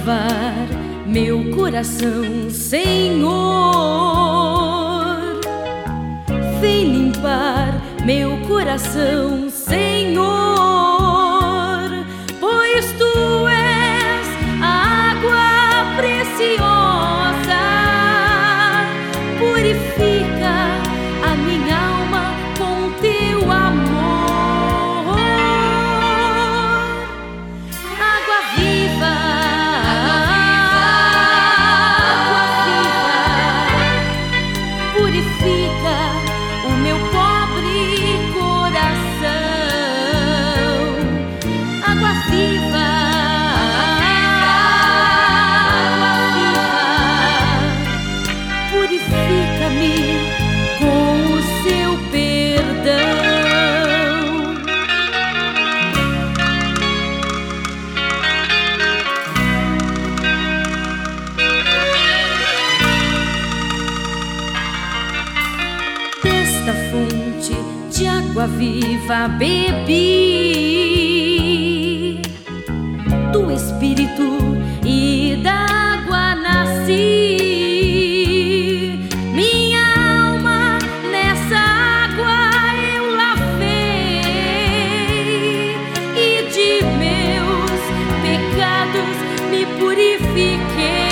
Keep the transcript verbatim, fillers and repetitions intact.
lavar meu coração, Senhor. Vem limpar meu coração, Senhor, pois Tu és a água preciosa. Purifica a minha alma com Teu amor. Água viva, purifica o meu pobre coração. Água viva, água viva, purifica-me com o Seu perdão. Desta fonte de água viva bebi, do Espírito e da água nasci. Minha alma nessa água eu lavei, e de meus pecados me purifiquei.